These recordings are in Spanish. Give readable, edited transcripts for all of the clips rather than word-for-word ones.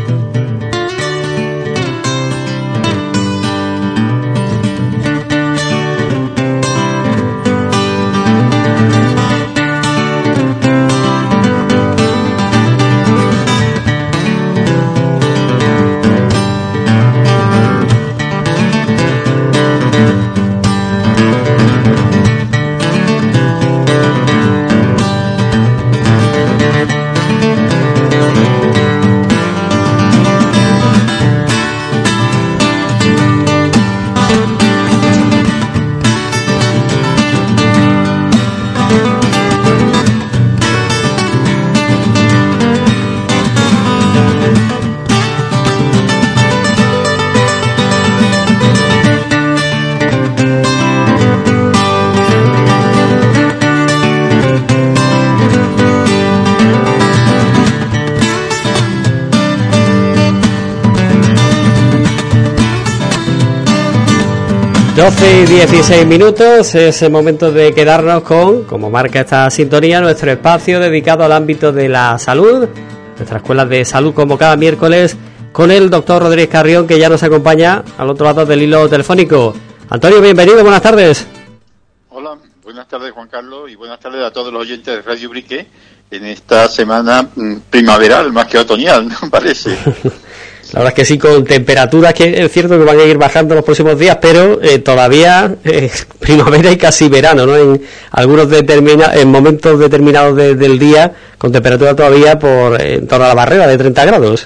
12 y 16 minutos, es el momento de quedarnos con, como marca esta sintonía, nuestro espacio dedicado al ámbito de la salud, nuestra escuela de salud como cada miércoles, con el doctor Rodríguez Carrión, que ya nos acompaña al otro lado del hilo telefónico. Antonio, bienvenido, buenas tardes. Hola, buenas tardes Juan Carlos y buenas tardes a todos los oyentes de Radio Ubrique en esta semana primaveral más que otoñal, me parece. La verdad es que sí, con temperaturas que es cierto que van a ir bajando los próximos días, pero todavía primavera y casi verano, ¿no? En algunos en momentos determinados del día, con temperatura todavía en torno a la barrera de 30 grados.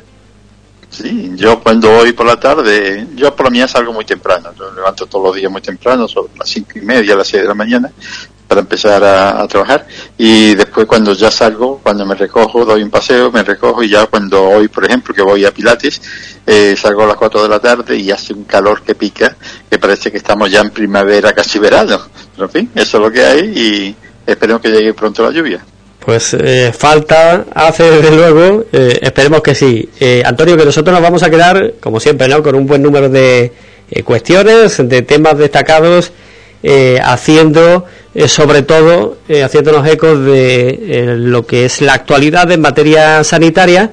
Sí, yo cuando voy por la tarde, yo por la mañana salgo muy temprano, yo me levanto todos los días muy temprano, son las 5:30, las 6 de la mañana, para empezar a trabajar, y después cuando ya salgo, cuando me recojo, doy un paseo, me recojo, y ya cuando hoy, por ejemplo, que voy a Pilates, salgo a las 4 de la tarde y hace un calor que pica, que parece que estamos ya en primavera, casi verano. Pero en fin, eso es lo que hay, y esperemos que llegue pronto la lluvia. Pues falta hace desde luego, esperemos que sí. Antonio, que nosotros nos vamos a quedar, como siempre, ¿no?, con un buen número de cuestiones, de temas destacados, haciendo sobre todo haciéndonos ecos de lo que es la actualidad en materia sanitaria,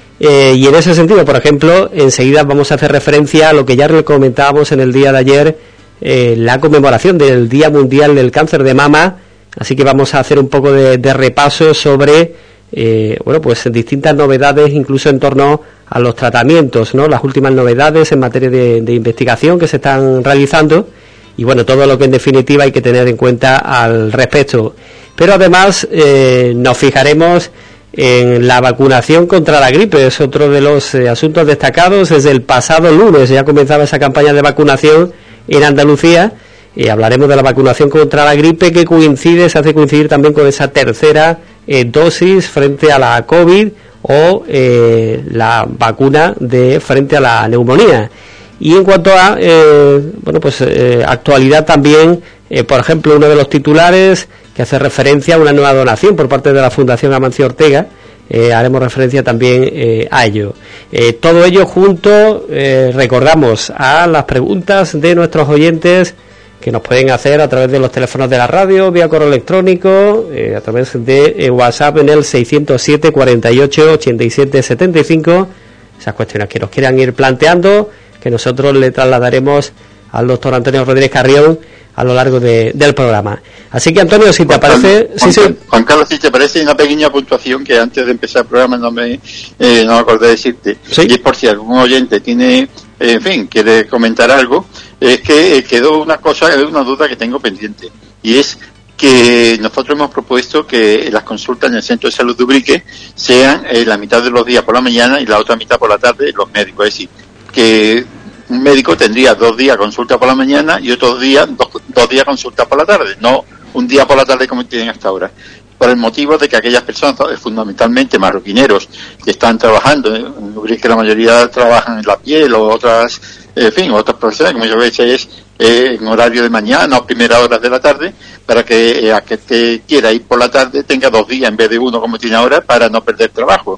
y en ese sentido, por ejemplo, enseguida vamos a hacer referencia a lo que ya comentábamos en el día de ayer, la conmemoración del Día Mundial del Cáncer de Mama, así que vamos a hacer un poco de repaso sobre pues distintas novedades, incluso en torno a los tratamientos, ¿no?, las últimas novedades en materia de investigación que se están realizando, y bueno, todo lo que en definitiva hay que tener en cuenta al respecto. Pero además nos fijaremos en la vacunación contra la gripe, es otro de los asuntos destacados. Desde el pasado lunes ya comenzaba esa campaña de vacunación en Andalucía, y hablaremos de la vacunación contra la gripe, que se hace coincidir también con esa tercera dosis frente a la COVID, o la vacuna frente a la neumonía. Y en cuanto a actualidad también, por ejemplo, uno de los titulares que hace referencia a una nueva donación por parte de la Fundación Amancio Ortega, haremos referencia también a ello. Todo ello junto, recordamos, a las preguntas de nuestros oyentes, que nos pueden hacer a través de los teléfonos de la radio, vía correo electrónico, a través de WhatsApp en el 607 48 87 75, esas cuestiones que nos quieran ir planteando, que nosotros le trasladaremos al doctor Antonio Rodríguez Carrión a lo largo del programa. Así que, Antonio, si te parece... Juan Carlos, si te parece, una pequeña puntuación que antes de empezar el programa no me acordé de decirte. ¿Sí? Y es por si algún oyente tiene, quiere comentar algo, es que quedó una duda que tengo pendiente, y es que nosotros hemos propuesto que las consultas en el Centro de Salud de Ubrique sean la mitad de los días por la mañana y la otra mitad por la tarde los médicos, es decir, que un médico tendría 2 días consulta por la mañana y otros días dos días consulta por la tarde, no un día por la tarde como tienen hasta ahora, por el motivo de que aquellas personas, fundamentalmente marroquineros, que están trabajando, que la mayoría trabajan en la piel o otras profesiones, como yo veces es en horario de mañana o primeras horas de la tarde, para que aquel que quiera ir por la tarde tenga 2 días en vez de 1 como tiene ahora, para no perder trabajo.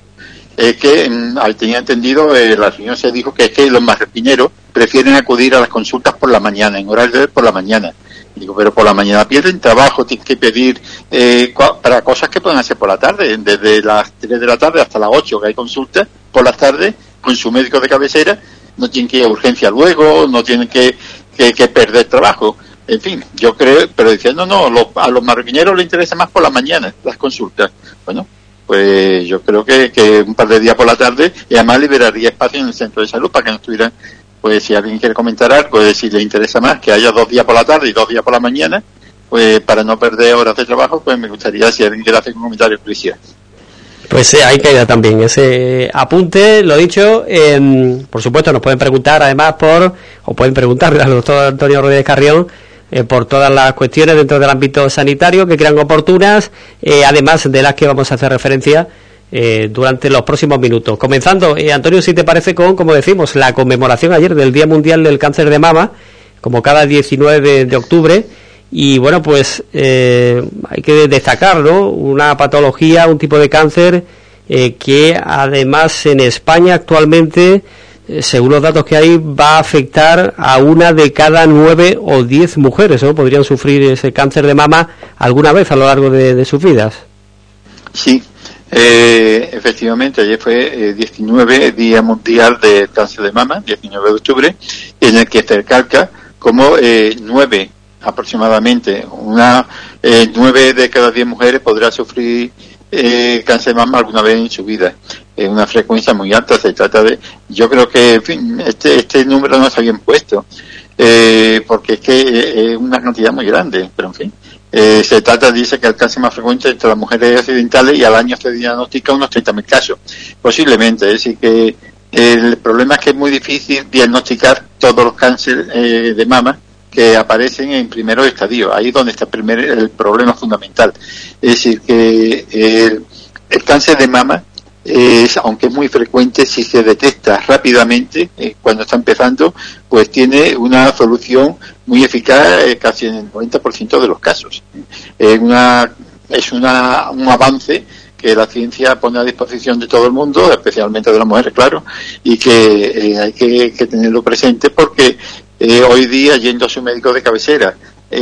Tenía entendido, la reunión se dijo que es que los marroquineros prefieren acudir a las consultas por la mañana, en horario de por la mañana. Digo, pero por la mañana pierden trabajo, tienen que pedir para cosas que pueden hacer por la tarde, desde las 3 de la tarde hasta las 8, que hay consultas por las tardes, con su médico de cabecera, no tienen que ir a urgencia luego, no tienen que perder trabajo. En fin, yo creo, pero diciendo a los marroquineros les interesa más por la mañana las consultas. Bueno, pues yo creo que un par de días por la tarde, y además liberaría espacio en el centro de salud para que no estuvieran, pues si alguien quiere comentar algo, si le interesa más que haya 2 días por la tarde y 2 días por la mañana, pues para no perder horas de trabajo, pues me gustaría, si alguien quiere hacer un comentario, que lo hiciera. Pues ahí queda también ese apunte, lo dicho. Por supuesto nos pueden preguntar además pueden preguntarle al doctor Antonio Rodríguez Carrión por todas las cuestiones dentro del ámbito sanitario que crean oportunas, además de las que vamos a hacer referencia durante los próximos minutos. Comenzando, Antonio, si te parece, como decimos, la conmemoración ayer del Día Mundial del Cáncer de Mama, como cada 19 de octubre, y bueno, pues hay que destacar, ¿no?, una patología, un tipo de cáncer que además en España actualmente, según los datos que hay, va a afectar a 1 de cada 9 o 10 mujeres, ¿no? Podrían sufrir ese cáncer de mama alguna vez a lo largo de sus vidas. Sí, efectivamente, ayer fue 19 Día Mundial del Cáncer de Mama, 19 de octubre, en el que se recalca como 9 aproximadamente, 9 de cada 10 mujeres podrá sufrir cáncer de mama alguna vez en su vida. Es una frecuencia muy alta. Se trata de, yo creo que, en fin, este número no está bien puesto, porque es que es una cantidad muy grande, pero en fin. Se trata, dice que el cáncer más frecuente entre las mujeres occidentales, y al año se diagnostica unos 30.000 casos, posiblemente. Es decir, que el problema es que es muy difícil diagnosticar todos los cánceres de mama que aparecen en primeros estadios. Ahí es donde está el problema fundamental. Es decir, que el cáncer de mama, aunque es muy frecuente, si se detecta rápidamente cuando está empezando, pues tiene una solución muy eficaz casi en el 90% de los casos. Es un avance que la ciencia pone a disposición de todo el mundo, especialmente de las mujeres, claro, y que hay que tenerlo presente, porque hoy día, yendo a su médico de cabecera,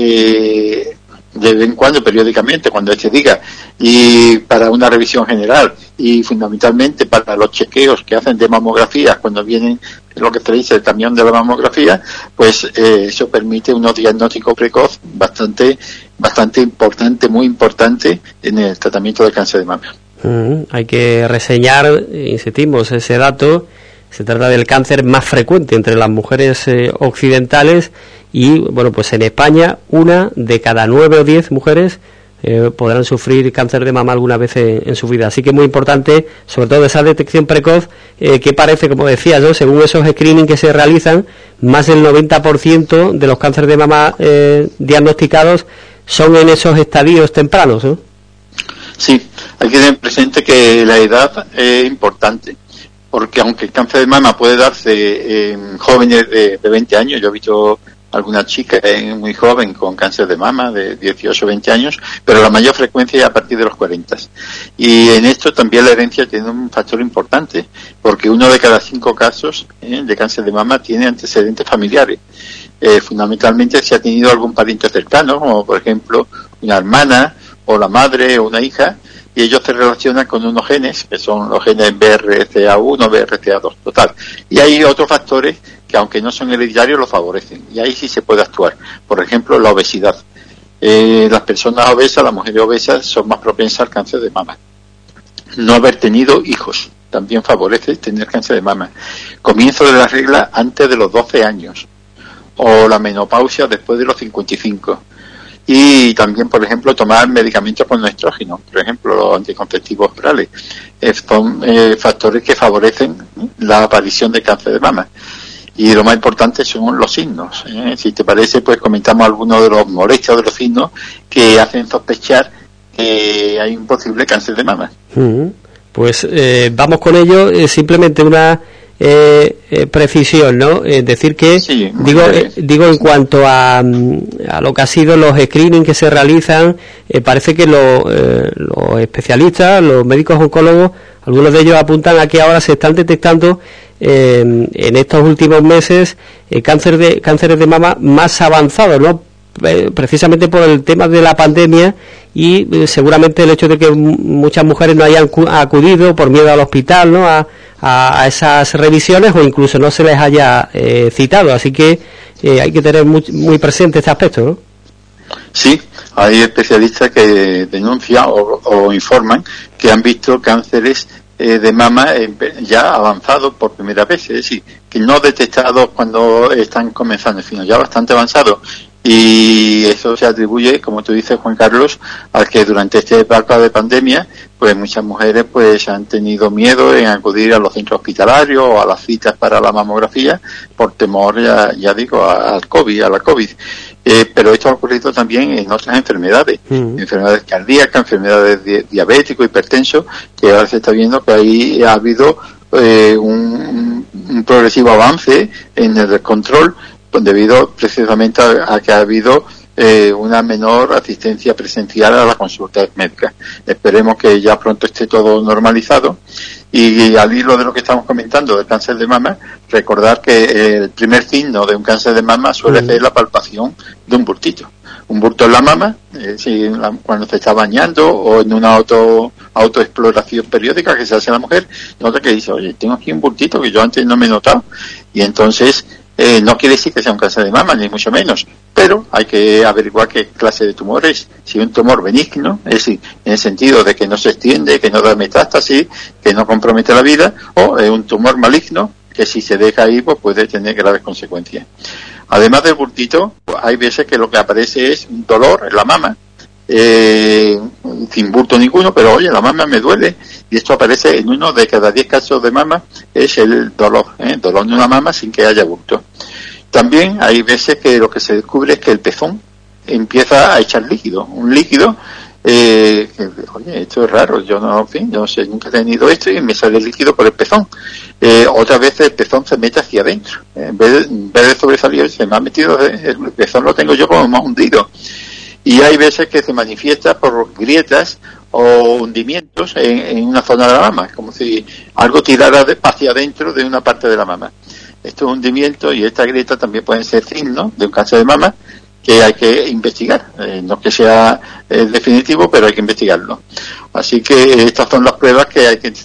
de vez en cuando, periódicamente, cuando éste diga, y para una revisión general, y fundamentalmente para los chequeos que hacen de mamografías, cuando vienen lo que se dice el camión de la mamografía, pues eso permite unos diagnósticos precoz bastante importante, muy importante en el tratamiento del cáncer de mama. Hay que reseñar, insistimos, ese dato. Se trata del cáncer más frecuente entre las mujeres occidentales, y bueno, pues en España 1 de cada 9 o 10 mujeres podrán sufrir cáncer de mama alguna vez en su vida. Así que muy importante, sobre todo esa detección precoz, que parece, como decía yo, según esos screening que se realizan, más del 90% de los cánceres de mama diagnosticados son en esos estadios tempranos, ¿no? Sí, hay que tener presente que la edad es importante, porque aunque el cáncer de mama puede darse en jóvenes de 20 años, yo he visto alguna chica muy joven con cáncer de mama de 18 o 20 años, pero la mayor frecuencia es a partir de los 40. Y en esto también la herencia tiene un factor importante, porque 1 de cada 5 casos de cáncer de mama tiene antecedentes familiares. Fundamentalmente si ha tenido algún pariente cercano, como por ejemplo una hermana o la madre o una hija, y ellos se relacionan con unos genes, que son los genes BRCA1, BRCA2, total. Y hay otros factores que, aunque no son hereditarios, lo favorecen, y ahí sí se puede actuar. Por ejemplo, la obesidad. Las personas obesas, las mujeres obesas, son más propensas al cáncer de mama. No haber tenido hijos también favorece tener cáncer de mama. Comienzo de la regla antes de los 12 años, o la menopausia después de los 55. Y también, por ejemplo, tomar medicamentos con estrógeno, por ejemplo, los anticonceptivos orales, son factores que favorecen la aparición de cáncer de mama. Y lo más importante son los signos. Si te parece, pues comentamos algunos de los molestias de los signos que hacen sospechar que hay un posible cáncer de mama. Pues vamos con ello. Simplemente una precisión, ¿no? Decir que, sí, digo en cuanto a lo que ha sido los screenings que se realizan, parece que los especialistas, los médicos oncólogos, algunos de ellos apuntan a que ahora se están detectando en estos últimos meses cánceres de mama más avanzados, ¿no? Precisamente por el tema de la pandemia y seguramente el hecho de que muchas mujeres no hayan acudido por miedo al hospital, ¿no?, a esas revisiones, o incluso no se les haya citado, así que hay que tener muy presente este aspecto, ¿no? Sí, hay especialistas que denuncian o informan que han visto cánceres de mama ya avanzados por primera vez, es decir, que no detectados cuando están comenzando, sino ya bastante avanzados. Y eso se atribuye, como tú dices, Juan Carlos, a que durante esta época de pandemia, pues muchas mujeres pues han tenido miedo en acudir a los centros hospitalarios o a las citas para la mamografía por temor, ya digo, al COVID, a la COVID. Pero esto ha ocurrido también en otras enfermedades, enfermedades cardíacas, enfermedades diabéticos, hipertensos, que ahora se está viendo que ahí ha habido un progresivo avance en el control, debido precisamente a que ha habido una menor asistencia presencial a las consultas médicas. Esperemos que ya pronto esté todo normalizado. Y al hilo de lo que estamos comentando del cáncer de mama, recordar que el primer signo de un cáncer de mama suele ser la palpación de un bultito. Un bulto en la mama, cuando se está bañando o en una autoexploración periódica que se hace la mujer, nota que dice, oye, tengo aquí un bultito que yo antes no me he notado. Y entonces no quiere decir que sea un cáncer de mama, ni mucho menos, pero hay que averiguar qué clase de tumor es. Si es un tumor benigno, es decir, en el sentido de que no se extiende, que no da metástasis, que no compromete la vida, o es un tumor maligno, que si se deja ahí, pues puede tener graves consecuencias. Además del bultito, hay veces que lo que aparece es un dolor en la mama, sin bulto ninguno, pero oye, la mama me duele, y esto aparece en 1 de cada 10 casos de mama, es el dolor de una mama sin que haya bulto. También hay veces que lo que se descubre es que el pezón empieza a echar líquido, un líquido oye, esto es raro, yo no sé, nunca he tenido esto y me sale líquido por el pezón. Otras veces el pezón se mete hacia adentro, en vez de sobresalir, se me ha metido, el pezón lo tengo yo como más hundido. Y hay veces que se manifiesta por grietas o hundimientos en una zona de la mama, como si algo tirara hacia adentro de una parte de la mama. Estos hundimientos y esta grieta también pueden ser signos de un cáncer de mama que hay que investigar, no que sea definitivo, pero hay que investigarlo. Así que estas son las pruebas que hay que,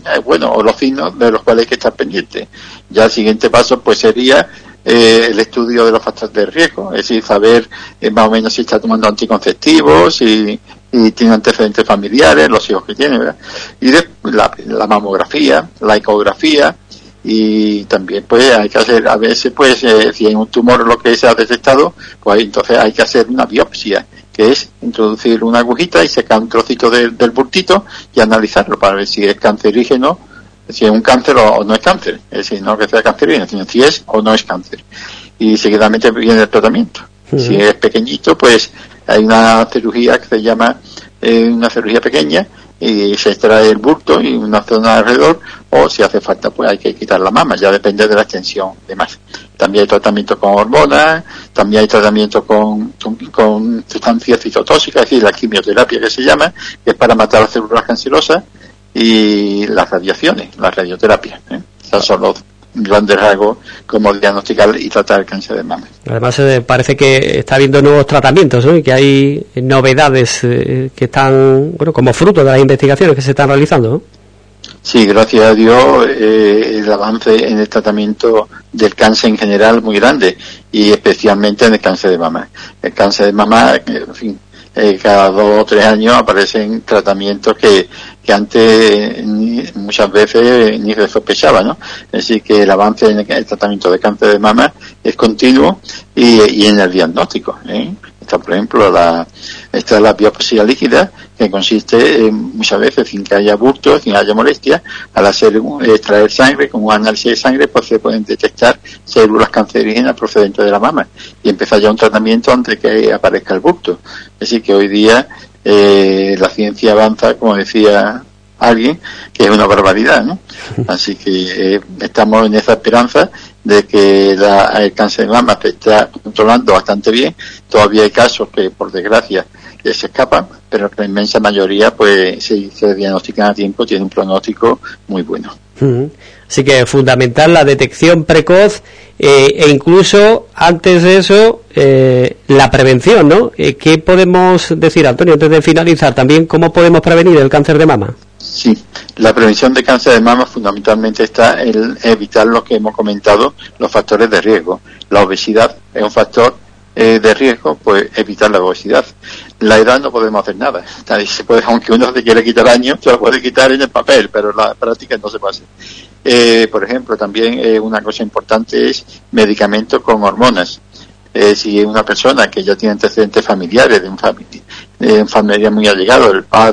o los signos de los cuales hay que estar pendientes. Ya el siguiente paso pues sería el estudio de los factores de riesgo, es decir, saber más o menos si está tomando anticonceptivos, y tiene antecedentes familiares, los hijos que tiene, ¿verdad? Y la mamografía, la ecografía, y también pues hay que hacer, a veces pues si hay un tumor lo que se ha detectado, pues entonces hay que hacer una biopsia, que es introducir una agujita y sacar un trocito del bultito y analizarlo para ver si es cancerígeno, si es un cáncer o no es cáncer, es decir, no que sea cancerígeno, sino si es o no es cáncer. Y seguidamente viene el tratamiento. Si es pequeñito, pues hay una cirugía que se llama una cirugía pequeña, y se extrae el bulto y una zona alrededor, o si hace falta pues hay que quitar la mama, ya depende de la extensión y demás. También hay tratamiento con hormonas, también hay tratamiento con sustancias citotóxicas, es decir, la quimioterapia que se llama, que es para matar las células cancerosas, y las radiaciones, la radioterapia, Esos son los grandes rasgos como diagnosticar y tratar el cáncer de mama. Además parece que está habiendo nuevos tratamientos, ¿no? Y que hay novedades que están, como fruto de las investigaciones que se están realizando, ¿no? Sí, gracias a Dios el avance en el tratamiento del cáncer en general es muy grande, y especialmente en el cáncer de mama. El cáncer de mama, en fin, cada 2 o 3 años aparecen tratamientos que antes muchas veces ni se sospechaba, ¿no? Es decir, que el avance en el tratamiento de cáncer de mama es continuo, y en el diagnóstico, Está, por ejemplo, esta es la biopsia líquida, que consiste muchas veces sin que haya bultos, sin que haya molestia. Al extraer sangre, con un análisis de sangre, pues se pueden detectar células cancerígenas procedentes de la mama y empezar ya un tratamiento antes que aparezca el bulto. Es decir, que hoy día la ciencia avanza, como decía alguien, que es una barbaridad, ¿no? Así que estamos en esa esperanza de que el cáncer de mama se está controlando bastante bien. Todavía hay casos que, por desgracia, se escapan, pero la inmensa mayoría, pues, si se diagnostican a tiempo, tiene un pronóstico muy bueno. Así que es fundamental la detección precoz e incluso antes de eso la prevención, ¿no? ¿Qué podemos decir, Antonio, antes de finalizar? También, ¿cómo podemos prevenir el cáncer de mama? Sí, la prevención de cáncer de mama fundamentalmente está en evitar lo que hemos comentado, los factores de riesgo. La obesidad es un factor de riesgo, pues evitar la obesidad. La edad no podemos hacer nada. Se puede, aunque uno se quiere quitar años, se lo puede quitar en el papel, pero en la práctica no se puede hacer. Por ejemplo, también una cosa importante es medicamentos con hormonas. Si una persona que ya tiene antecedentes familiares de un familiar muy allegado,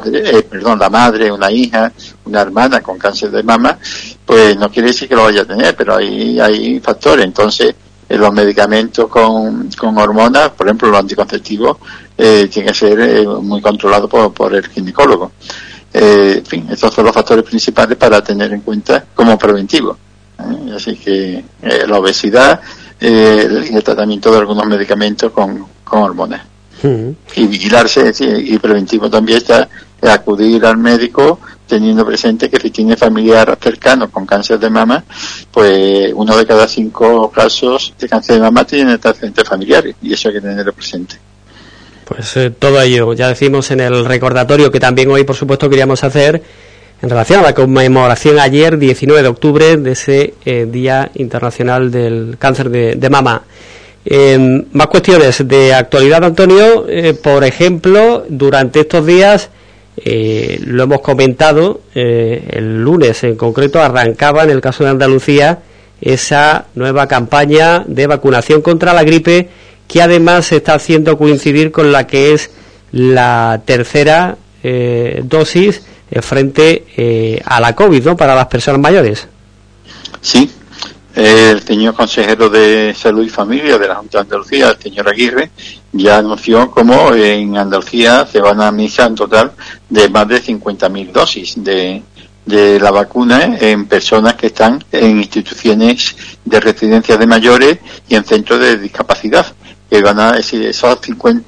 la madre, una hija, una hermana con cáncer de mama, pues no quiere decir que lo vaya a tener, pero hay factores. Entonces, los medicamentos con hormonas, por ejemplo, los anticonceptivos, tienen que ser muy controlados por el ginecólogo. En fin, estos son los factores principales para tener en cuenta como preventivo. Así que la obesidad, el tratamiento de algunos medicamentos con hormonas. Y vigilarse, y preventivo también está acudir al médico teniendo presente que si tiene familiar cercano con cáncer de mama, pues 1 de cada 5 casos de cáncer de mama tiene antecedentes familiares, y eso hay que tenerlo presente. Pues todo ello, ya decimos en el recordatorio que también hoy, por supuesto, queríamos hacer en relación a la conmemoración ayer, 19 de octubre, de ese Día Internacional del Cáncer de Mama. Más cuestiones de actualidad, Antonio. Por ejemplo, durante estos días, lo hemos comentado, el lunes en concreto arrancaba en el caso de Andalucía esa nueva campaña de vacunación contra la gripe, que además se está haciendo coincidir con la que es la tercera dosis frente a la COVID, ¿no?, para las personas mayores. Sí, el señor consejero de Salud y Familia de la Junta de Andalucía, el señor Aguirre, ya anunció cómo en Andalucía se van a administrar un total de más de 50.000 dosis de la vacuna en personas que están en instituciones de residencia de mayores y en centros de discapacidad, que van a decir, son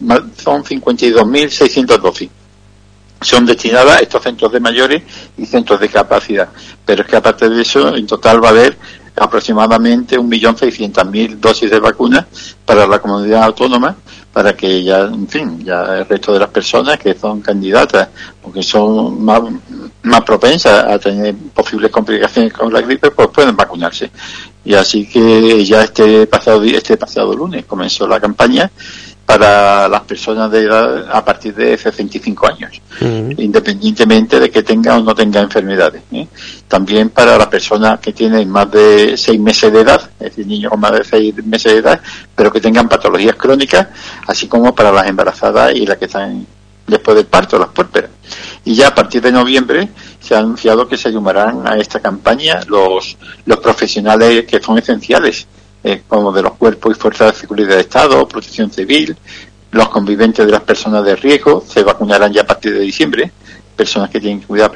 52.600 dosis. Son destinadas a estos centros de mayores y centros de discapacidad. Pero es que aparte de eso, en total va a haber aproximadamente 1.600.000 dosis de vacunas para la comunidad autónoma, para que ya, en fin, ya el resto de las personas que son candidatas o que son más propensas a tener posibles complicaciones con la gripe, pues pueden vacunarse. Y así que ya este pasado lunes comenzó la campaña para las personas de edad a partir de 65 años, independientemente de que tenga o no tenga enfermedades. También para las personas que tienen más de 6 meses de edad, es decir, niños con más de 6 meses de edad, pero que tengan patologías crónicas, así como para las embarazadas y las que están después del parto, las puérperas. Y ya a partir de noviembre se ha anunciado que se sumarán a esta campaña los profesionales que son esenciales, como de los cuerpos y fuerzas de seguridad de Estado, protección civil, los conviventes de las personas de riesgo, se vacunarán ya a partir de diciembre, personas que tienen que cuidar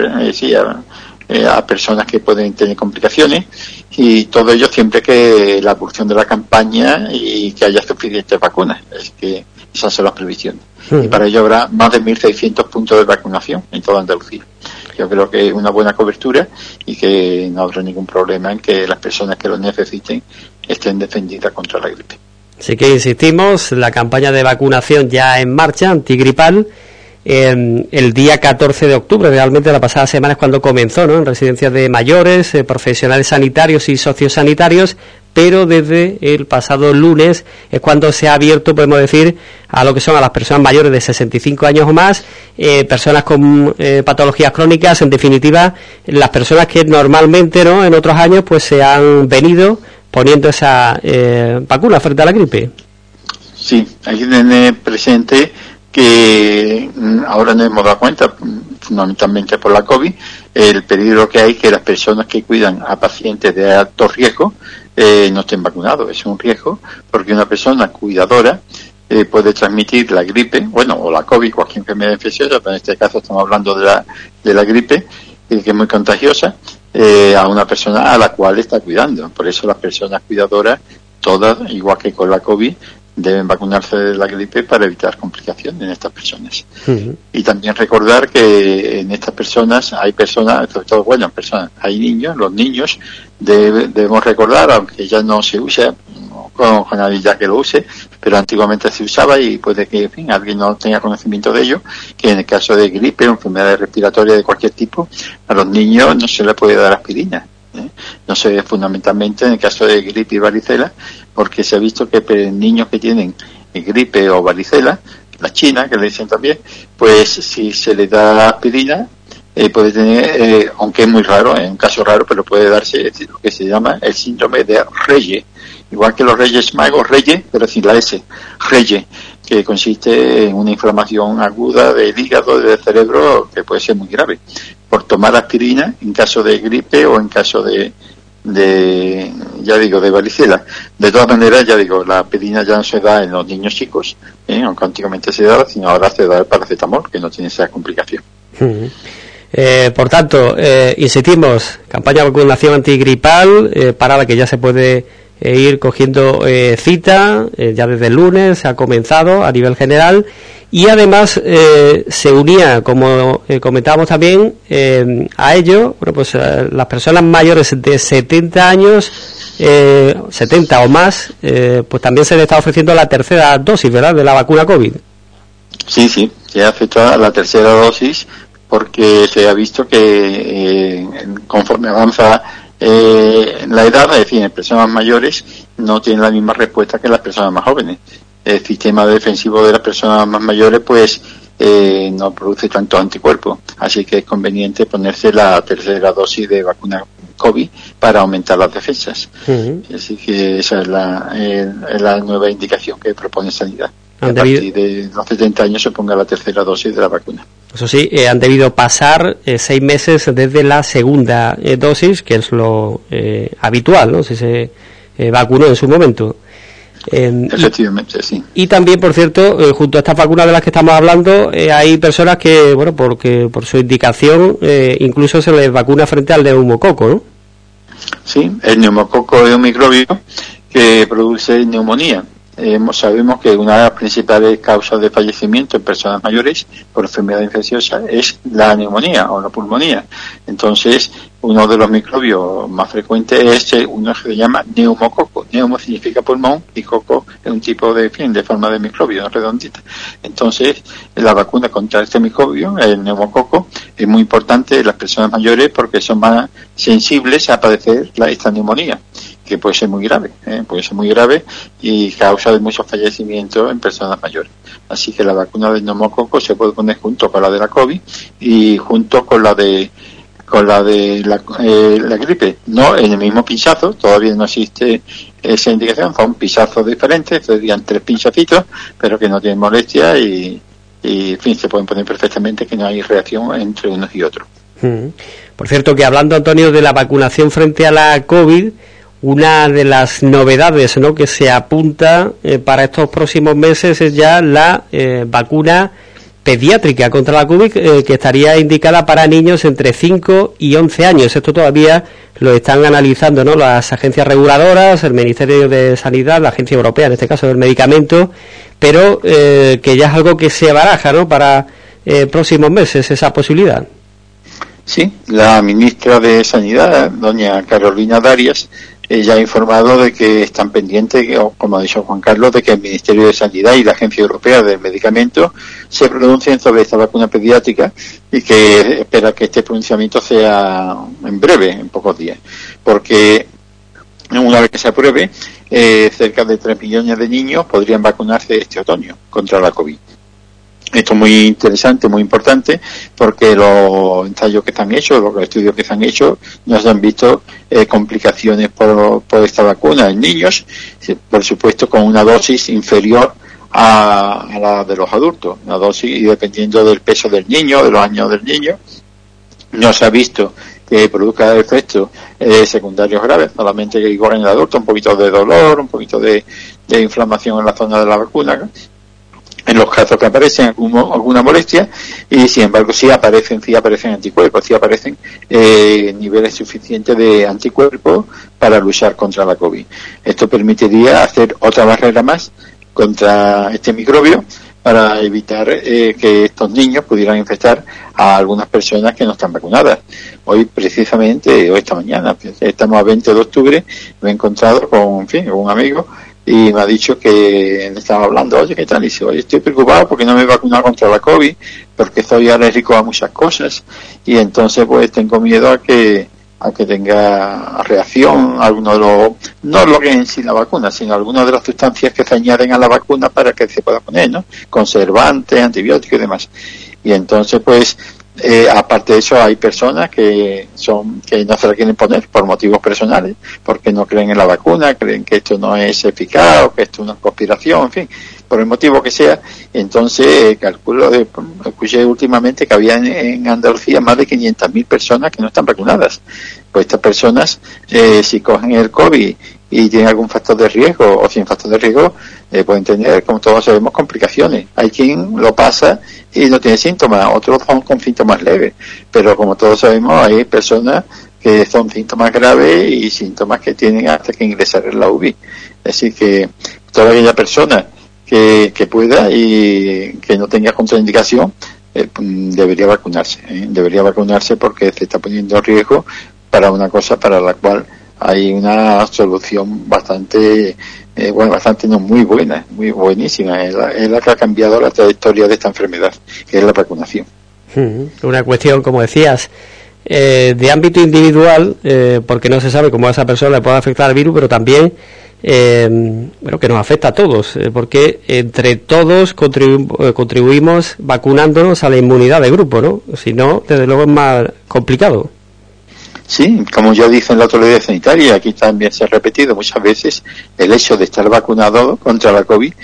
a personas que pueden tener complicaciones, y todo ello siempre que la evolución de la campaña y que haya suficientes vacunas. Es que esas son las previsiones. Y para ello habrá más de 1.600 puntos de vacunación en toda Andalucía. Yo creo que es una buena cobertura y que no habrá ningún problema en que las personas que lo necesiten estén defendidas contra la gripe. Así que insistimos, la campaña de vacunación ya en marcha, antigripal, el día 14 de octubre, realmente la pasada semana es cuando comenzó, ¿no?, en residencias de mayores, profesionales sanitarios y sociosanitarios, pero desde el pasado lunes es cuando se ha abierto, podemos decir, a lo que son a las personas mayores de 65 años o más, personas con patologías crónicas, en definitiva, las personas que normalmente, ¿no?, en otros años pues se han venido poniendo esa vacuna frente a la gripe. Sí, hay que tener presente que ahora nos hemos dado cuenta, fundamentalmente por la COVID, el peligro que hay que las personas que cuidan a pacientes de alto riesgo no estén vacunados. Es un riesgo porque una persona cuidadora puede transmitir la gripe, o la COVID, cualquier enfermedad infecciosa, pero en este caso estamos hablando de la gripe, que es muy contagiosa, a una persona a la cual está cuidando. Por eso las personas cuidadoras, todas, igual que con la COVID, deben vacunarse de la gripe para evitar complicaciones en estas personas. Y también recordar que en estas personas hay personas, sobre todo, bueno, hay niños, los niños debemos recordar, aunque ya no se usa, con nadie ya que lo use, pero antiguamente se usaba y puede que, en fin, alguien no tenga conocimiento de ello, que en el caso de gripe o enfermedades respiratorias de cualquier tipo, a los niños no se les puede dar aspirina. No sé, fundamentalmente en el caso de gripe y varicela, porque se ha visto que niños que tienen gripe o varicela, la china, que le dicen también, pues si se le da aspirina, puede tener, aunque es muy raro, es un caso raro, pero puede darse lo que se llama el síndrome de Reye, igual que los Reyes Magos, Reye, pero sin la S, Reye, que consiste en una inflamación aguda del hígado, del cerebro, que puede ser muy grave, por tomar aspirina en caso de gripe o en caso de varicela. De todas maneras, ya digo, la aspirina ya no se da en los niños chicos, aunque antiguamente se daba, sino ahora se da el paracetamol, que no tiene esa complicación. Por tanto, insistimos, campaña de vacunación antigripal, para la que ya se puede ir cogiendo cita, ya desde el lunes se ha comenzado a nivel general, y además se unía, como comentábamos también, a ello, bueno, pues las personas mayores de 70 años, 70 o más, pues también se le está ofreciendo la tercera dosis, ¿verdad?, de la vacuna COVID. Sí, se ha afectado la tercera dosis, porque se ha visto que conforme avanza la edad, es decir, en personas mayores no tienen la misma respuesta que las personas más jóvenes. El sistema defensivo de las personas más mayores pues no produce tantos anticuerpos, así que es conveniente ponerse la tercera dosis de vacuna COVID para aumentar las defensas. Así que esa es la nueva indicación que propone Sanidad. A partir de los 70 años se ponga la tercera dosis de la vacuna. Eso sí, han debido pasar 6 meses desde la segunda dosis, que es lo habitual, ¿no?, si se vacunó en su momento. Efectivamente, sí. Y también, por cierto, junto a estas vacunas de las que estamos hablando, hay personas que, bueno, porque por su indicación, incluso se les vacuna frente al neumococo, ¿no? Sí, el neumococo es un microbio que produce neumonía. Sabemos que una de las principales causas de fallecimiento en personas mayores por enfermedad infecciosa es la neumonía o la pulmonía. Entonces, uno de los microbios más frecuentes es uno que se llama neumococo. Neumo significa pulmón y coco es un tipo de forma de microbio, redondita. Entonces, la vacuna contra este microbio, el neumococo, es muy importante en las personas mayores porque son más sensibles a padecer esta neumonía, que puede ser muy grave, y causa de muchos fallecimientos en personas mayores. Así que la vacuna del neumococo se puede poner junto con la de la COVID y junto con la de la gripe, no en el mismo pinchazo. Todavía no existe esa indicación, son pinchazos diferentes, serían 3 pinchacitos, pero que no tienen molestia y en fin, se pueden poner perfectamente, que no hay reacción entre unos y otros. Por cierto, que hablando, Antonio, de la vacunación frente a la COVID, una de las novedades, ¿no?, que se apunta para estos próximos meses es ya la vacuna pediátrica contra la COVID, que estaría indicada para niños entre 5 y 11 años. Esto todavía lo están analizando, ¿no?, las agencias reguladoras, el Ministerio de Sanidad, la Agencia Europea, en este caso del Medicamento, pero que ya es algo que se baraja, ¿no?, para próximos meses, esa posibilidad. Sí, la ministra de Sanidad, doña Carolina Darias, ella ha informado de que están pendientes, como ha dicho Juan Carlos, de que el Ministerio de Sanidad y la Agencia Europea del Medicamento se pronuncien sobre esta vacuna pediátrica y que espera que este pronunciamiento sea en breve, en pocos días, porque una vez que se apruebe, cerca de 3 millones de niños podrían vacunarse este otoño contra la COVID. Esto es muy interesante, muy importante, porque los ensayos que se han hecho, los estudios que se han hecho, no se han visto complicaciones por esta vacuna en niños, por supuesto con una dosis inferior a la de los adultos, una dosis, y dependiendo del peso del niño, de los años del niño, no se ha visto que produzca efectos secundarios graves, solamente que igual en el adulto, un poquito de dolor, un poquito de inflamación en la zona de la vacuna, en los casos que aparecen alguna molestia, y sin embargo sí aparecen anticuerpos, sí aparecen niveles suficientes de anticuerpos para luchar contra la COVID. Esto permitiría hacer otra barrera más contra este microbio para evitar que estos niños pudieran infectar a algunas personas que no están vacunadas. Hoy precisamente, o esta mañana, estamos a 20 de octubre, me he encontrado con un amigo y me ha dicho que estaba hablando, oye, ¿qué tal? Y dice, oye, estoy preocupado porque no me he vacunado contra la COVID, porque soy alérgico a muchas cosas y entonces pues tengo miedo a que tenga reacción a alguno de los, no lo que es en sí la vacuna, sino algunas de las sustancias que se añaden a la vacuna para que se pueda poner, ¿no? Conservantes, antibióticos y demás. Y entonces pues aparte de eso hay personas que no se la quieren poner por motivos personales, porque no creen en la vacuna, creen que esto no es eficaz o que esto es una conspiración, en fin, por el motivo que sea. Entonces escuché últimamente que había en Andalucía más de 500.000 personas que no están vacunadas. Pues estas personas, si cogen el COVID y tienen algún factor de riesgo o sin factor de riesgo, pueden tener, como todos sabemos, complicaciones. Hay quien lo pasa y no tiene síntomas, otros son con síntomas leves, pero como todos sabemos hay personas que son síntomas graves y síntomas que tienen hasta que ingresar en la UBI. Así que toda aquella persona que pueda y que no tenga contraindicación debería vacunarse porque se está poniendo en riesgo para una cosa para la cual hay una solución bastante no, muy buena, muy buenísima, es la que ha cambiado la trayectoria de esta enfermedad, que es la vacunación. Una cuestión, como decías, de ámbito individual, porque no se sabe cómo a esa persona le puede afectar el virus, pero también que nos afecta a todos, porque entre todos contribuimos vacunándonos a la inmunidad de grupo, ¿no? Si no, desde luego es más complicado. Sí, como ya dice en la autoridad sanitaria, aquí también se ha repetido muchas veces, el hecho de estar vacunado contra la COVID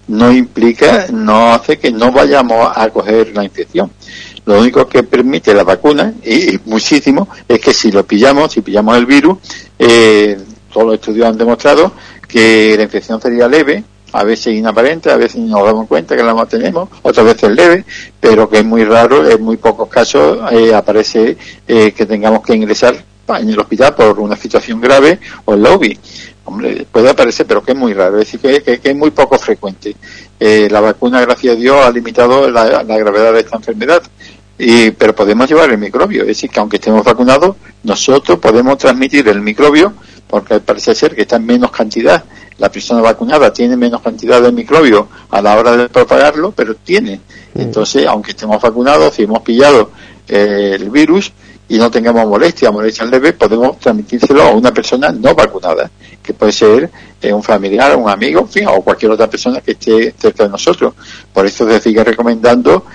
no hace que no vayamos a coger la infección. Lo único que permite la vacuna, y muchísimo, es que si pillamos el virus, todos los estudios han demostrado que la infección sería leve, a veces inaparente, a veces nos damos cuenta que la tenemos, otras veces leve, pero que es muy raro, en muy pocos casos aparece que tengamos que ingresar en el hospital por una situación grave o en la UBI. Hombre, puede aparecer, pero que es muy raro, es decir, que es muy poco frecuente. La vacuna, gracias a Dios, ha limitado la gravedad de esta enfermedad. Pero podemos llevar el microbio, es decir, que aunque estemos vacunados, nosotros podemos transmitir el microbio, porque parece ser que está en menos cantidad. La persona vacunada tiene menos cantidad de microbio a la hora de propagarlo, pero tiene. Entonces, aunque estemos vacunados, si hemos pillado el virus y no tengamos molestias leves, podemos transmitírselo a una persona no vacunada, que puede ser un familiar, un amigo, en fin, o cualquier otra persona que esté cerca de nosotros. Por eso se sigue recomendando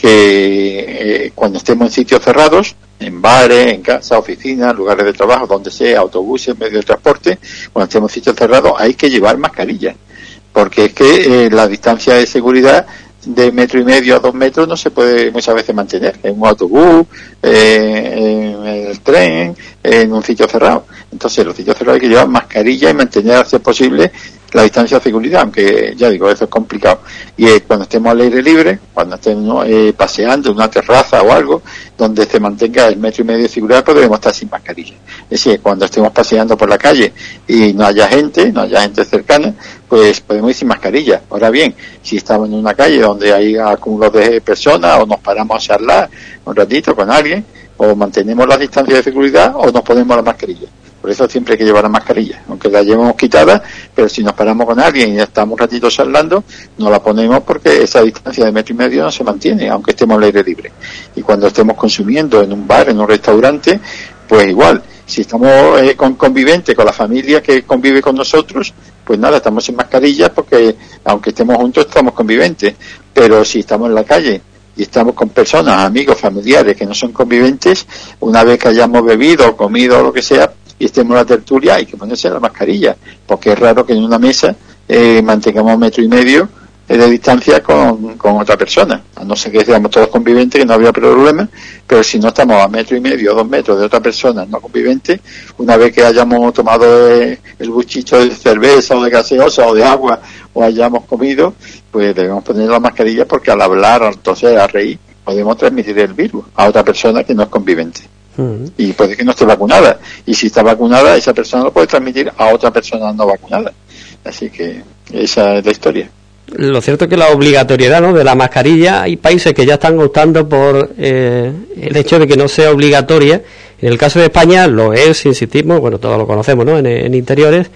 que cuando estemos en sitios cerrados, en bares, en casa, oficinas, lugares de trabajo, donde sea, autobuses, medios de transporte, cuando estemos en sitios cerrados hay que llevar mascarilla, porque es que la distancia de seguridad de 1,5 metros a 2 metros no se puede muchas veces mantener en un autobús, en el tren, en un sitio cerrado. Entonces, en los sitios cerrados hay que llevar mascarilla y mantener, a ser posible, la distancia de seguridad, aunque ya digo, eso es complicado. Y cuando estemos al aire libre, cuando estemos paseando en una terraza o algo, donde se mantenga el 1,5 metros de seguridad, podremos estar sin mascarilla. Es decir, cuando estemos paseando por la calle y no haya gente cercana, pues podemos ir sin mascarilla. Ahora bien, si estamos en una calle donde hay acúmulos de personas, o nos paramos a charlar un ratito con alguien, o mantenemos la distancia de seguridad, o nos ponemos la mascarilla. Por eso siempre hay que llevar la mascarilla, aunque la llevemos quitada, pero si nos paramos con alguien y estamos un ratito charlando, no la ponemos porque esa distancia de 1,5 metros no se mantiene, aunque estemos al aire libre. Y cuando estemos consumiendo en un bar, en un restaurante, pues igual, si estamos conviventes con la familia que convive con nosotros, pues nada, estamos sin mascarilla porque aunque estemos juntos estamos conviventes, pero si estamos en la calle y estamos con personas, amigos, familiares que no son conviventes, una vez que hayamos bebido, comido o lo que sea, y estemos en la tertulia, hay que ponerse la mascarilla, porque es raro que en una mesa mantengamos 1,5 metros de distancia con otra persona, a no ser que seamos todos conviventes, que no habría problema, pero si no estamos a 1,5 metros o 2 metros de otra persona no convivente, una vez que hayamos tomado el buchicho de cerveza o de gaseosa o de agua, o hayamos comido, pues debemos poner la mascarilla, porque al hablar, al toser, a reír, podemos transmitir el virus a otra persona que no es convivente. Y puede que no esté vacunada, y si está vacunada, esa persona lo puede transmitir a otra persona no vacunada. Así que esa es la historia. Lo cierto es que la obligatoriedad, ¿no?, de la mascarilla, hay países que ya están optando por el hecho de que no sea obligatoria. En el caso de España lo es, insistimos, bueno, todos lo conocemos, ¿no?, en interiores,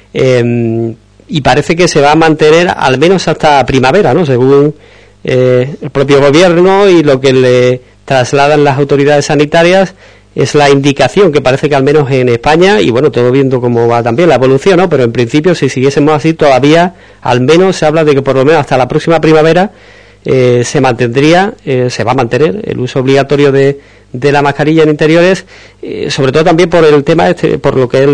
y parece que se va a mantener al menos hasta primavera, ¿no?, según el propio gobierno y lo que le trasladan las autoridades sanitarias. Es la indicación que parece que al menos en España, y bueno, todo viendo cómo va también la evolución, ¿no?, pero en principio si siguiésemos así todavía, al menos se habla de que por lo menos hasta la próxima primavera se va a mantener el uso obligatorio de la mascarilla en interiores, sobre todo también por el tema por lo que es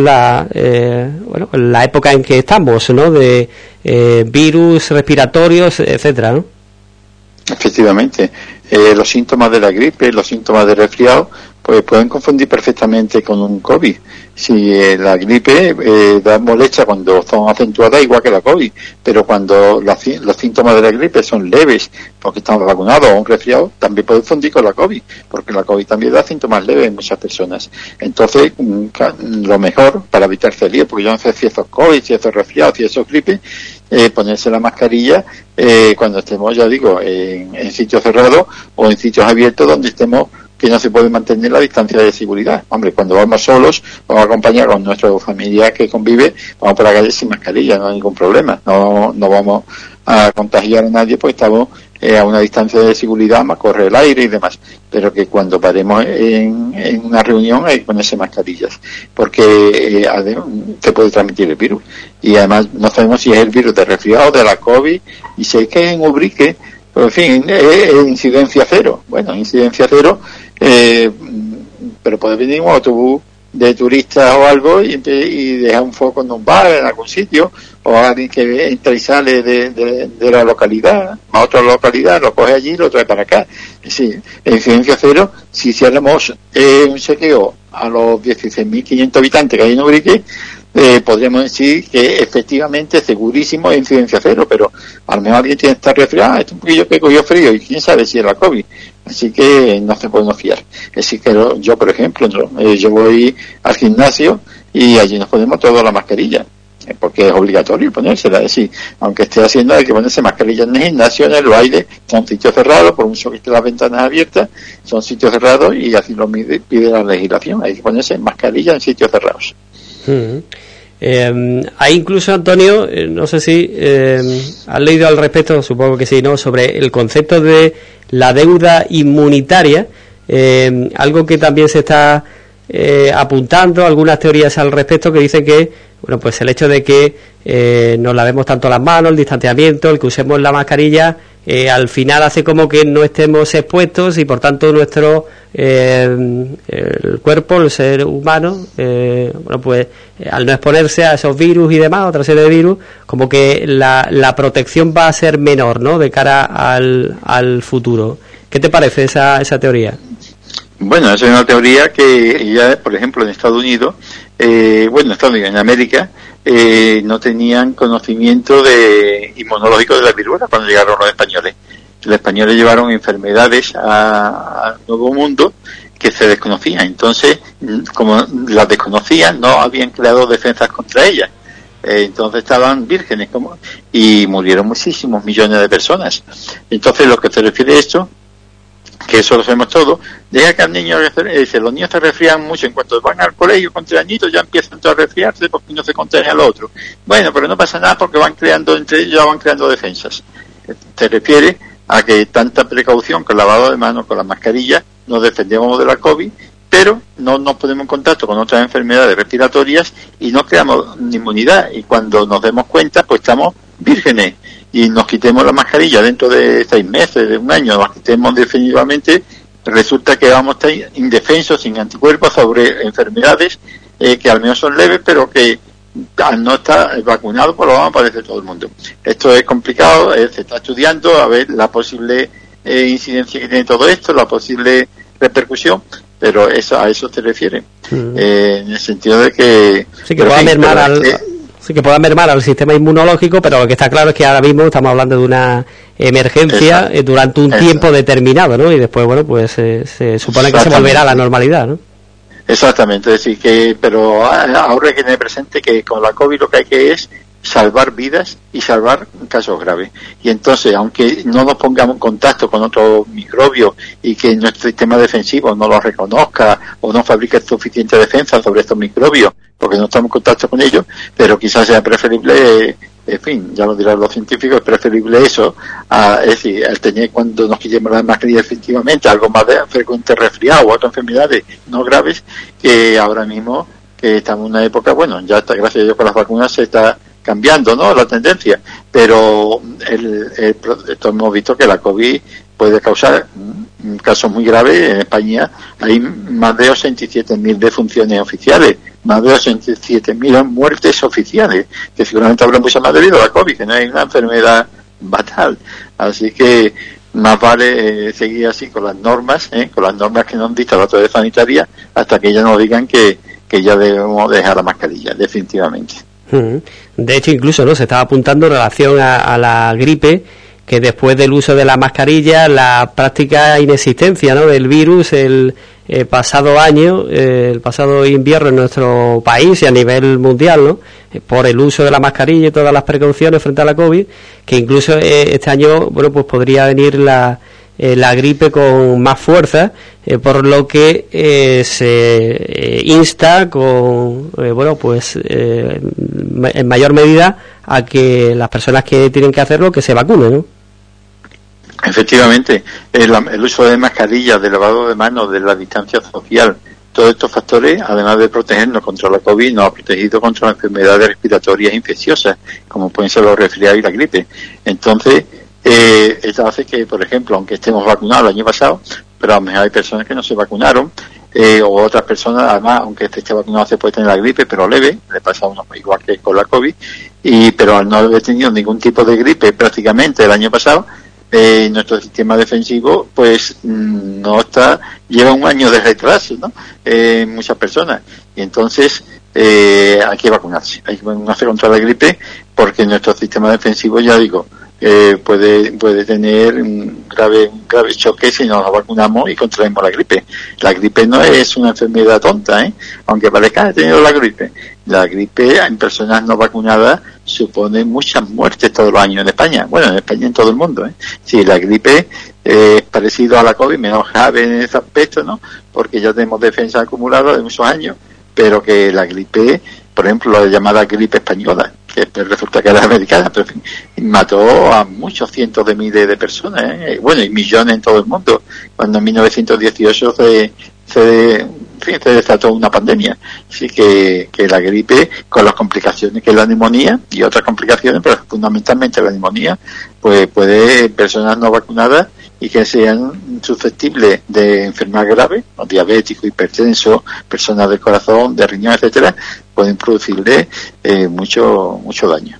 la época en que estamos, ¿no?, de virus respiratorios, etcétera, ¿no? Efectivamente, los síntomas de la gripe, los síntomas de resfriado, pues pueden confundir perfectamente con un COVID. Si la gripe da molestia cuando son acentuadas, igual que la COVID, pero cuando los síntomas de la gripe son leves, porque estamos vacunados, o un resfriado, también puede confundir con la COVID, porque la COVID también da síntomas leves en muchas personas. Entonces, lo mejor para evitarse el lío, porque yo no sé si eso es COVID, si eso es resfriado, si eso es gripe, ponerse la mascarilla cuando estemos, ya digo, en sitios cerrados o en sitios abiertos donde estemos, que no se puede mantener la distancia de seguridad. Hombre, cuando vamos solos, vamos a acompañar con nuestra familia que convive, vamos por la calle sin mascarilla, no hay ningún problema. No vamos a contagiar a nadie, pues estamos a una distancia de seguridad, más corre el aire y demás. Pero que cuando paremos en una reunión hay que ponerse mascarillas, porque se puede transmitir el virus. Y además no sabemos si es el virus de resfriado, de la COVID, y si es que es en Ubrique, pero en fin, es incidencia cero. Bueno, incidencia cero, pero puede venir un autobús de turistas o algo y dejar un foco en un bar, en algún sitio, o alguien que entra y sale de la localidad a otra localidad, lo coge allí y lo trae para acá. Sí, en incidencia cero, si hiciéramos un chequeo a los 16.500 habitantes que hay en Ubrique, podríamos decir que efectivamente segurísimo es incidencia cero, pero a lo mejor alguien tiene que estar resfriado, es un poquillo que cogió frío y quién sabe si es la COVID, así que no se podemos fiar. Así que yo, por ejemplo, yo voy al gimnasio y allí nos ponemos toda la mascarilla, porque es obligatorio ponérsela, es decir, aunque esté haciendo, hay que ponerse mascarilla en el gimnasio, en el baile, son sitios cerrados, por mucho que estén las ventanas abiertas, son sitios cerrados y así lo pide la legislación, hay que ponerse mascarilla en sitios cerrados. Hay incluso, Antonio, no sé si has leído al respecto, supongo que sí, ¿no?, sobre el concepto de la deuda inmunitaria, algo que también se está apuntando, algunas teorías al respecto que dicen que, bueno, pues el hecho de que nos lavemos tanto las manos, el distanciamiento, el que usemos la mascarilla, al final hace como que no estemos expuestos y por tanto nuestro el cuerpo, el ser humano, bueno, pues al no exponerse a esos virus y demás, otra serie de virus, como que la protección va a ser menor, ¿no?, de cara al futuro. ¿Qué te parece esa teoría? Bueno, esa es una teoría que ya, por ejemplo, en Estados Unidos, en América, no tenían conocimiento inmunológico de la viruela cuando llegaron los españoles. Los españoles llevaron enfermedades al Nuevo Mundo que se desconocían. Entonces, como las desconocían, no habían creado defensas contra ellas. Entonces estaban vírgenes y murieron muchísimos millones de personas. Entonces, lo que se refiere a esto, que eso lo sabemos todos, deja que al niño los niños se resfrían mucho, en cuanto van al colegio con 3 añitos ya empiezan a resfriarse porque no se contagian al otro. Bueno, pero no pasa nada porque van creando entre ellos, ya van creando defensas. Se refiere a que tanta precaución con el lavado de manos, con la mascarilla, nos defendemos de la COVID, pero no nos ponemos en contacto con otras enfermedades respiratorias y no creamos inmunidad, y cuando nos demos cuenta pues estamos vírgenes y nos quitemos la mascarilla dentro de 6 meses, de un año, nos quitemos definitivamente, resulta que vamos a estar indefensos, sin anticuerpos sobre enfermedades que al menos son leves, pero que al no estar vacunados pues lo vamos a padecer todo el mundo. Esto es complicado, se está estudiando a ver la posible incidencia que tiene todo esto, la posible repercusión, pero a eso se refiere, en el sentido de que que pueda mermar al sistema inmunológico, pero lo que está claro es que ahora mismo estamos hablando de una emergencia durante un tiempo determinado, ¿no? Y después, bueno, pues se supone que se volverá a la normalidad, ¿no? Exactamente, es decir, pero ahora hay que tener presente que con la COVID lo que hay que es salvar vidas y salvar casos graves. Y entonces, aunque no nos pongamos en contacto con otros microbios y que nuestro sistema defensivo no los reconozca o no fabrique suficiente defensa sobre estos microbios, porque no estamos en contacto con ellos, pero quizás sea preferible, en fin, ya lo dirán los científicos, es preferible eso, es decir, al tener cuando nos quitemos las mascarillas efectivamente algo más de frecuente resfriado o otras enfermedades no graves, que ahora mismo que estamos en una época, bueno, ya está, gracias a Dios con las vacunas se está cambiando, ¿no?, la tendencia, pero esto hemos visto que la COVID puede causar casos muy graves. En España hay más de 87.000 defunciones oficiales, más de 87.000 muertes oficiales, que seguramente habrá muchas más debido a la COVID, que no hay una enfermedad fatal. Así que más vale seguir así con las normas que nos dicta la autoridad sanitaria, hasta que ya nos digan que ya debemos dejar la mascarilla, definitivamente. De hecho, incluso no se estaba apuntando en relación a la gripe, que después del uso de la mascarilla, la práctica inexistencia, ¿no?, del virus el pasado año, el pasado invierno en nuestro país y a nivel mundial, ¿no?, por el uso de la mascarilla y todas las precauciones frente a la COVID, que incluso este año, bueno, pues podría venir la gripe con más fuerza, por lo que se insta con en mayor medida a que las personas que tienen que hacerlo, que se vacunen, ¿no? Efectivamente, el uso de mascarillas, de lavado de manos, de la distancia social, todos estos factores, además de protegernos contra la COVID, nos ha protegido contra las enfermedades respiratorias infecciosas, como pueden ser los resfriados y la gripe. Entonces, esto hace que, por ejemplo, aunque estemos vacunados el año pasado, pero a lo mejor hay personas que no se vacunaron, o otras personas, además, aunque esté vacunado, se puede tener la gripe, pero leve, le pasa a uno igual que con la COVID, pero al no haber tenido ningún tipo de gripe prácticamente el año pasado, nuestro sistema defensivo pues lleva un año de retraso, ¿no?, muchas personas, y entonces hay que vacunarse contra la gripe, porque nuestro sistema defensivo, ya digo, puede tener un grave choque si no nos vacunamos y contraemos la gripe. La gripe no es una enfermedad tonta, aunque parezca que ha tenido la gripe. La gripe en personas no vacunadas supone muchas muertes todos los años en España. Bueno, en España y en todo el mundo, Sí, la gripe es parecido a la COVID, menos grave en ese aspecto, ¿no?, porque ya tenemos defensa acumulada de muchos años, pero que la gripe, por ejemplo, la llamada gripe española, que resulta que era americana, pero en fin, mató a muchos cientos de miles de personas, y millones en todo el mundo, cuando en 1918 se desató una pandemia. Así que la gripe, con las complicaciones que es la neumonía y otras complicaciones, pero fundamentalmente la neumonía, pues puede, personas no vacunadas y que sean susceptibles de enfermedad grave, diabéticos, hipertensos, personas del corazón, de riñón, etcétera, pueden producirle mucho daño.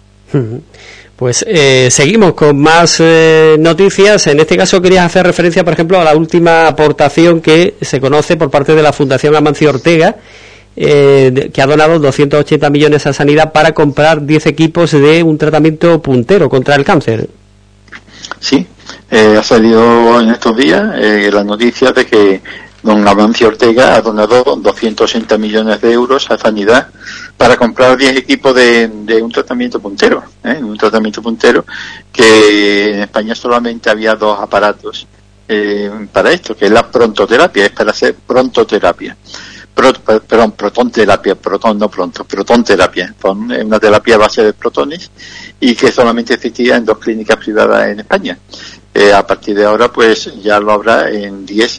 Pues seguimos con más noticias. En este caso querías hacer referencia, por ejemplo, a la última aportación que se conoce por parte de la Fundación Amancio Ortega, que ha donado 280 millones a Sanidad para comprar 10 equipos de un tratamiento puntero contra el cáncer. Sí, ha salido en estos días la noticia de que don Amancio Ortega ha donado 280 millones de euros a Sanidad para comprar 10 equipos de un tratamiento puntero, un tratamiento puntero, que en España solamente había 2 aparatos para esto, que es la prontoterapia, es para hacer prontoterapia. Protonterapia, protonterapia, es una terapia a base de protones y que solamente existía en 2 clínicas privadas en España. A partir de ahora pues ya lo habrá en 10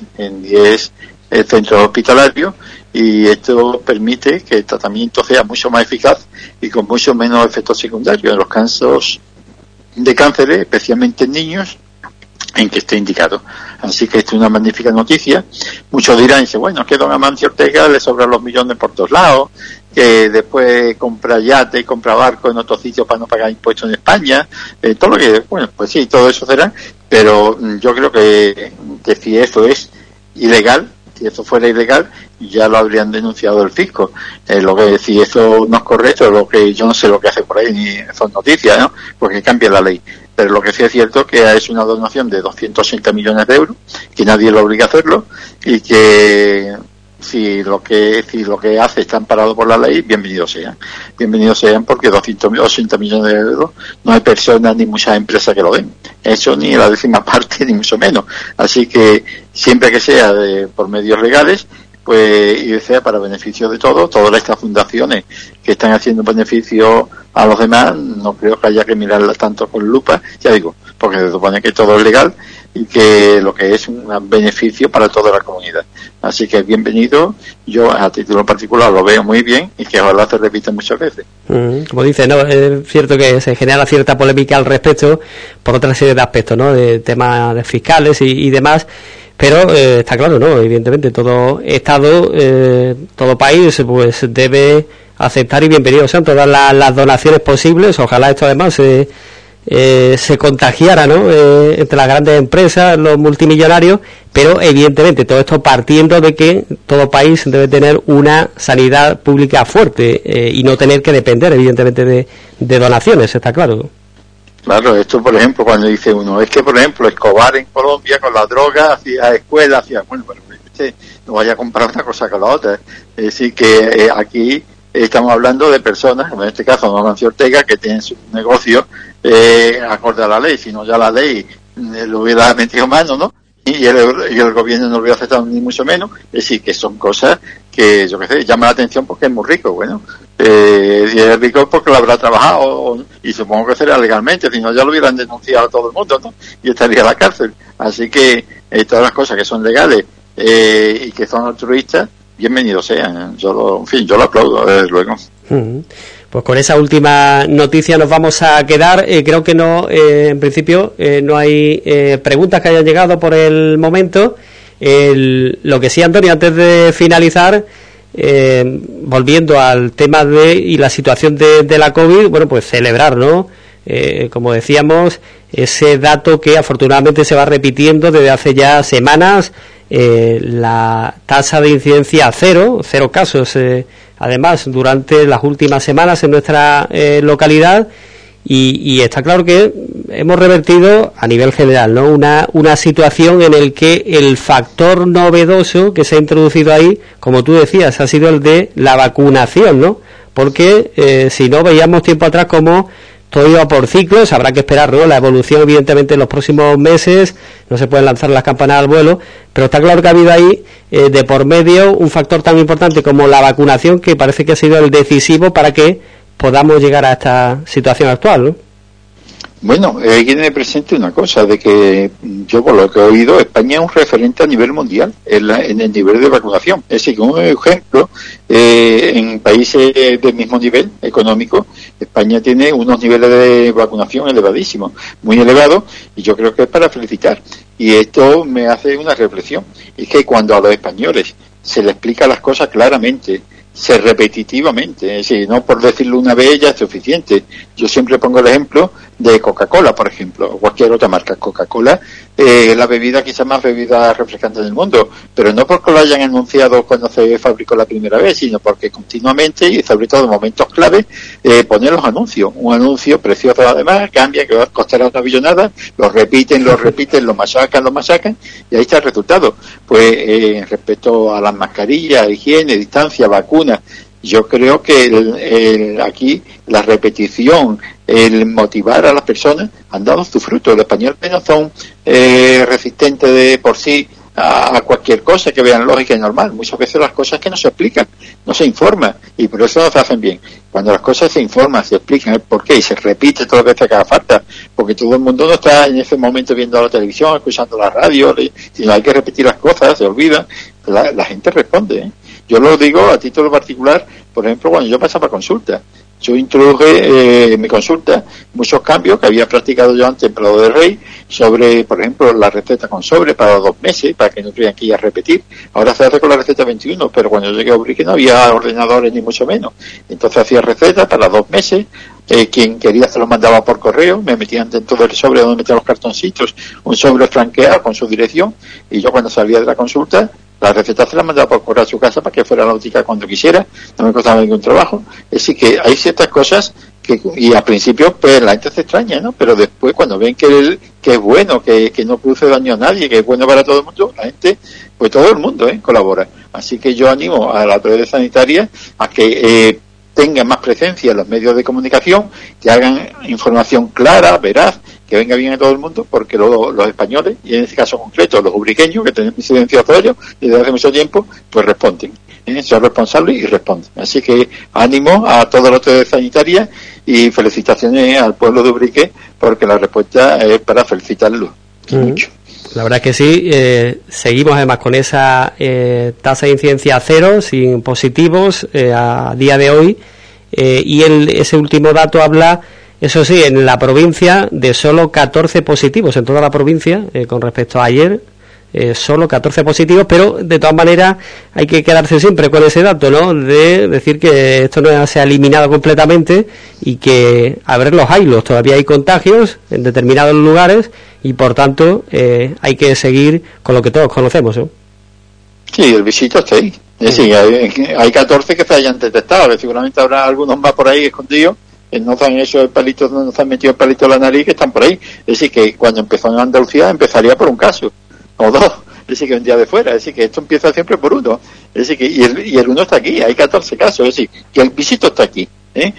centros hospitalarios, y esto permite que el tratamiento sea mucho más eficaz y con mucho menos efectos secundarios en los casos de cánceres, especialmente en niños, en que esté indicado. Así que esto es una magnífica noticia. Muchos dirán, bueno, es que don Amancio Ortega le sobran los millones por todos lados, que después compra yate, compra barco en otros sitios para no pagar impuestos en España, todo lo que, bueno, pues sí, todo eso será, pero yo creo que si eso es ilegal, si eso fuera ilegal, ya lo habrían denunciado el fisco. Si eso no es correcto, yo no sé lo que hace por ahí, ni son noticias, ¿no?, porque cambia la ley. Pero lo que sí es cierto que es una donación de 280 millones de euros, que nadie lo obliga a hacerlo, y que si lo que hace está amparado por la ley, bienvenidos sean, porque 280 millones de euros no hay personas ni muchas empresas que lo den, eso ni la 10ª parte ni mucho menos, así que siempre que sea por medios legales, pues y sea para beneficio de todos, todas estas fundaciones que están haciendo beneficio a los demás, no creo que haya que mirarlas tanto con lupa, ya digo, porque se supone que todo es legal y que lo que es un beneficio para toda la comunidad. Así que bienvenido, yo a título particular lo veo muy bien y que ojalá se repita muchas veces. Como dice, no, es cierto que se genera cierta polémica al respecto por otra serie de aspectos, ¿no? De temas de fiscales y demás, pero está claro, ¿no? Evidentemente todo Estado, todo país, pues debe aceptar y bienvenidos sean todas las donaciones posibles. Ojalá esto además se contagiara, ¿no? Entre las grandes empresas, los multimillonarios, pero evidentemente todo esto partiendo de que todo país debe tener una sanidad pública fuerte y no tener que depender evidentemente de donaciones, está claro. Claro, esto por ejemplo cuando dice uno, es que por ejemplo Escobar en Colombia con la droga hacía escuela, bueno, no vaya a comparar una cosa con la otra, es decir que aquí estamos hablando de personas, en este caso no Mancio Ortega, que tienen su negocio acorde a la ley, si no ya la ley lo hubiera metido mano, ¿no? Y el gobierno no lo hubiera aceptado ni mucho menos, es decir, que son cosas que, yo qué sé, llama la atención porque es muy rico, bueno, y es rico porque lo habrá trabajado, y supongo que será legalmente, si no ya lo hubieran denunciado a todo el mundo, ¿no? Y estaría en la cárcel. Así que todas las cosas que son legales y que son altruistas, bienvenidos sean. Yo lo aplaudo, desde luego. Pues con esa última noticia nos vamos a quedar. Creo que no, en principio, no hay preguntas que hayan llegado por el momento. Lo que sí, Antonio, antes de finalizar, volviendo al tema y la situación de la COVID, bueno, pues celebrar, ¿no? Como decíamos, ese dato que afortunadamente se va repitiendo desde hace ya semanas, la tasa de incidencia cero casos, además durante las últimas semanas en nuestra localidad, y está claro que hemos revertido a nivel general, ¿no? Una situación en el que el factor novedoso que se ha introducido ahí, como tú decías, ha sido el de la vacunación, ¿no? Porque si no, veíamos tiempo atrás como todo iba por ciclos, habrá que esperar, ¿no? La evolución, evidentemente, en los próximos meses, no se pueden lanzar las campanas al vuelo, pero está claro que ha habido ahí, de por medio, un factor tan importante como la vacunación, que parece que ha sido el decisivo para que podamos llegar a esta situación actual, ¿no? Bueno, hay que tener presente una cosa, de que yo por lo que he oído, España es un referente a nivel mundial en el nivel de vacunación. Es decir, como ejemplo, en países del mismo nivel económico, España tiene unos niveles de vacunación elevadísimos, muy elevados, y yo creo que es para felicitar. Y esto me hace una reflexión, es que cuando a los españoles se les explica las cosas claramente, repetitivamente, es decir, no por decirlo una vez ya es suficiente. Yo siempre pongo el ejemplo de Coca-Cola, por ejemplo, o cualquier otra marca. Coca-Cola la bebida quizás más bebida refrescante del mundo, pero no porque lo hayan anunciado cuando se fabricó la primera vez, sino porque continuamente, y sobre todo en momentos clave, ponen los anuncios. Un anuncio precioso además, cambia, que va a costar una billonada, lo repiten, lo machacan, y ahí está el resultado. Pues respecto a las mascarillas, higiene, distancia, vacunas, yo creo que aquí la repetición, el motivar a las personas han dado su fruto. Los españoles no son resistentes de por sí a cualquier cosa que vean lógica y normal. Muchas veces las cosas que no se explican, no se informan, y por eso no se hacen bien. Cuando las cosas se informan, se explican el porqué y se repite todas las veces que haga falta, porque todo el mundo no está en ese momento viendo la televisión, escuchando la radio, sino hay que repetir las cosas, se olvidan, la gente responde, ¿eh? Yo lo digo a título particular, por ejemplo, cuando yo pasaba consulta. Yo introduje en mi consulta muchos cambios que había practicado yo antes en Prado de Rey sobre, por ejemplo, la receta con sobre para 2 meses, para que no tuvieran que ir a repetir. Ahora se hace con la receta 21, pero cuando yo llegué a Ubrique no había ordenadores ni mucho menos. Entonces hacía recetas para 2 meses. Quien quería se los mandaba por correo, me metían dentro del sobre donde metían los cartoncitos, un sobre franqueado con su dirección, y yo cuando salía de la consulta, la receta se la mandaba por correo a su casa para que fuera a la óptica cuando quisiera, no me costaba ningún trabajo. Es decir, que hay ciertas cosas y al principio pues la gente se extraña, ¿no? Pero después cuando ven que es bueno, que no produce daño a nadie, que es bueno para todo el mundo, la gente, pues todo el mundo colabora. Así que yo animo a las autoridades sanitarias a que tengan más presencia en los medios de comunicación, que hagan información clara, veraz, que venga bien a todo el mundo, porque los españoles, y en este caso concreto los ubriqueños, que tenemos incidencia de ellos desde hace mucho tiempo, pues responden. Son responsables y responden. Así que ánimo a todas las autoridades sanitarias y felicitaciones al pueblo de Ubrique, porque la respuesta es para felicitarlo. Mucho. La verdad es que sí, seguimos además con esa tasa de incidencia cero, sin positivos a día de hoy, y ese último dato habla, eso sí, en la provincia de solo 14 positivos, en toda la provincia, con respecto a ayer, solo 14 positivos, pero de todas maneras hay que quedarse siempre con ese dato, ¿no? De decir que esto no se ha eliminado completamente y que a ver los hilos, todavía hay contagios en determinados lugares y por tanto hay que seguir con lo que todos conocemos, ¿no? Sí, el bichito está ahí. Es decir, hay 14 que se hayan detectado, que seguramente habrá algunos más por ahí escondidos, que no se han hecho el palito, no se han metido el palito en la nariz, que están por ahí. Es decir, que cuando empezó en Andalucía empezaría por un caso o dos, es decir, que un día de fuera, es decir, que esto empieza siempre por uno, es decir, que y el uno está aquí, hay 14 casos, es decir, que el bichito está aquí,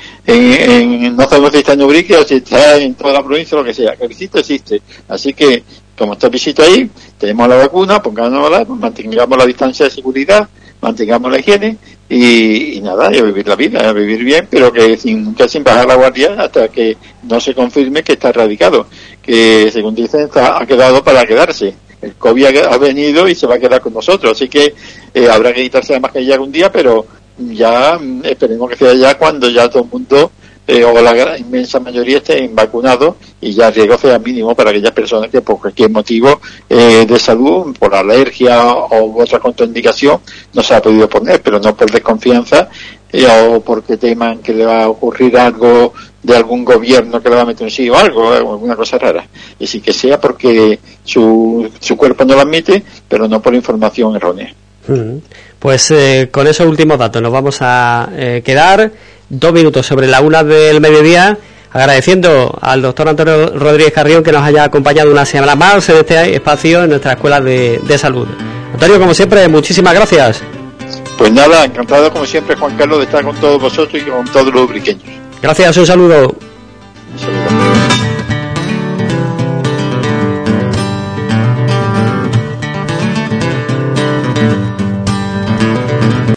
no sabemos si está en Ubrique o si está en toda la provincia o lo que sea, que el bichito existe, así que como está el bichito ahí, tenemos la vacuna, pongámosla, mantengamos la distancia de seguridad, mantengamos la higiene y nada, y a vivir la vida, a vivir bien, pero que sin bajar la guardia hasta que no se confirme que está erradicado, que según dicen ha quedado para quedarse. El COVID ha venido y se va a quedar con nosotros, así que habrá que quitarse la mascarilla algún día, pero ya esperemos que sea ya cuando ya todo el mundo o la inmensa mayoría estén vacunados y ya el riesgo sea mínimo para aquellas personas que por cualquier motivo de salud, por alergia o otra contraindicación, no se ha podido poner, pero no por desconfianza o porque teman que le va a ocurrir algo de algún gobierno que le va a meter un sí o algo, alguna cosa rara. Y sí que sea porque su cuerpo no lo admite, pero no por información errónea. Pues con esos últimos datos nos vamos a quedar 2 minutos sobre la 1 del mediodía, agradeciendo al doctor Antonio Rodríguez Carrión que nos haya acompañado una semana más en este espacio en nuestra Escuela de Salud. Antonio, como siempre, muchísimas gracias. Pues nada, encantado como siempre, Juan Carlos, de estar con todos vosotros y con todos los ubriqueños. Gracias, un saludo. Un saludo.